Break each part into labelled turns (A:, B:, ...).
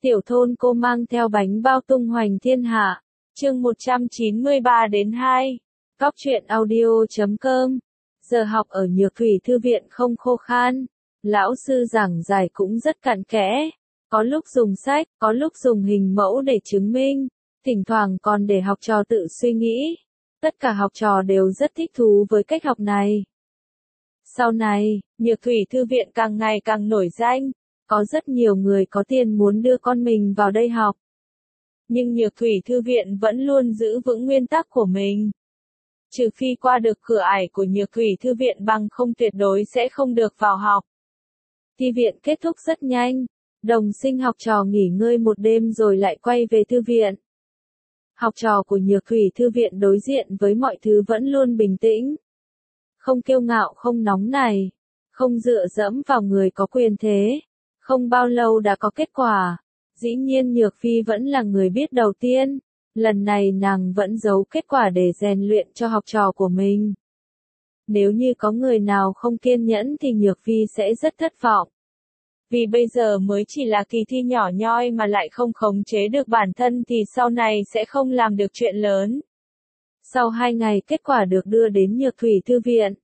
A: Tiểu thôn cô mang theo bánh bao tung hoành thiên hạ. Chương 193 đến 2. Góc truyện audio.com. Giờ học ở Nhược Thủy Thư viện không khô khan. Lão sư giảng giải cũng rất cặn kẽ. Có lúc dùng sách, có lúc dùng hình mẫu để chứng minh. Thỉnh thoảng còn để học trò tự suy nghĩ. Tất cả học trò đều rất thích thú với cách học này. Sau này, Nhược Thủy Thư viện càng ngày càng nổi danh. Có rất nhiều người có tiền muốn đưa con mình vào đây học. Nhưng Nhược Thủy Thư viện vẫn luôn giữ vững nguyên tắc của mình. Trừ phi qua được cửa ải của Nhược Thủy Thư viện bằng không tuyệt đối sẽ không được vào học. Thi viện kết thúc rất nhanh. Đồng sinh học trò nghỉ ngơi một đêm rồi lại quay về thư viện. Học trò của Nhược Thủy Thư viện đối diện với mọi thứ vẫn luôn bình tĩnh. Không kiêu ngạo, không nóng nảy, không dựa dẫm vào người có quyền thế. Không bao lâu đã có kết quả. Dĩ nhiên Nhược Phi vẫn là người biết đầu tiên. Lần này nàng vẫn giấu kết quả để rèn luyện cho học trò của mình. Nếu như có người nào không kiên nhẫn thì Nhược Phi sẽ rất thất vọng. Vì bây giờ mới chỉ là kỳ thi nhỏ nhoi mà lại không khống chế được bản thân thì sau này sẽ không làm được chuyện lớn. Sau 2 ngày kết quả được đưa đến Nhược Thủy Thư viện.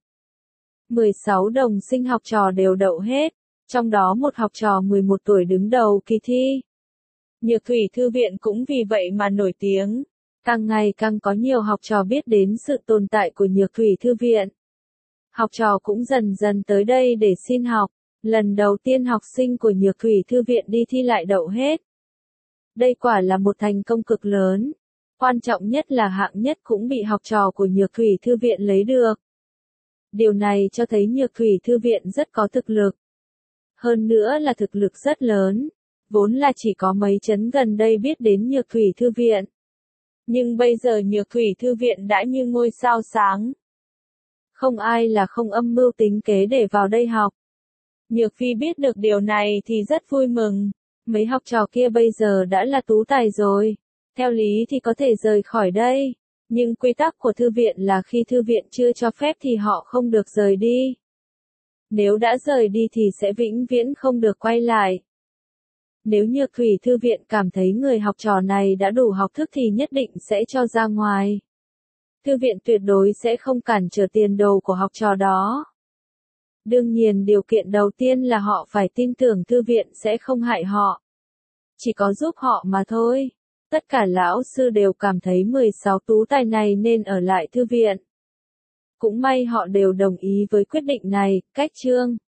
A: 16 đồng sinh học trò đều đậu hết. Trong đó một học trò 11 tuổi đứng đầu kỳ thi. Nhược Thủy Thư viện cũng vì vậy mà nổi tiếng. Càng ngày càng có nhiều học trò biết đến sự tồn tại của Nhược Thủy Thư viện. Học trò cũng dần dần tới đây để xin học. Lần đầu tiên học sinh của Nhược Thủy Thư viện đi thi lại đậu hết. Đây quả là một thành công cực lớn. Quan trọng nhất là hạng nhất cũng bị học trò của Nhược Thủy Thư viện lấy được. Điều này cho thấy Nhược Thủy Thư viện rất có thực lực. Hơn nữa là thực lực rất lớn. Vốn là chỉ có mấy trấn gần đây biết đến Nhược Thủy Thư viện. Nhưng bây giờ Nhược Thủy Thư viện đã như ngôi sao sáng. Không ai là không âm mưu tính kế để vào đây học. Nhược Phi biết được điều này thì rất vui mừng. Mấy học trò kia bây giờ đã là tú tài rồi. Theo lý thì có thể rời khỏi đây. Nhưng quy tắc của thư viện là khi thư viện chưa cho phép thì họ không được rời đi. Nếu đã rời đi thì sẽ vĩnh viễn không được quay lại. Nếu Nhược Thủy Thư viện cảm thấy người học trò này đã đủ học thức thì nhất định sẽ cho ra ngoài. Thư viện tuyệt đối sẽ không cản trở tiền đồ của học trò đó. Đương nhiên điều kiện đầu tiên là họ phải tin tưởng thư viện sẽ không hại họ. Chỉ có giúp họ mà thôi. Tất cả lão sư đều cảm thấy 16 tú tài này nên ở lại thư viện. Cũng may họ đều đồng ý với quyết định này. Cách chương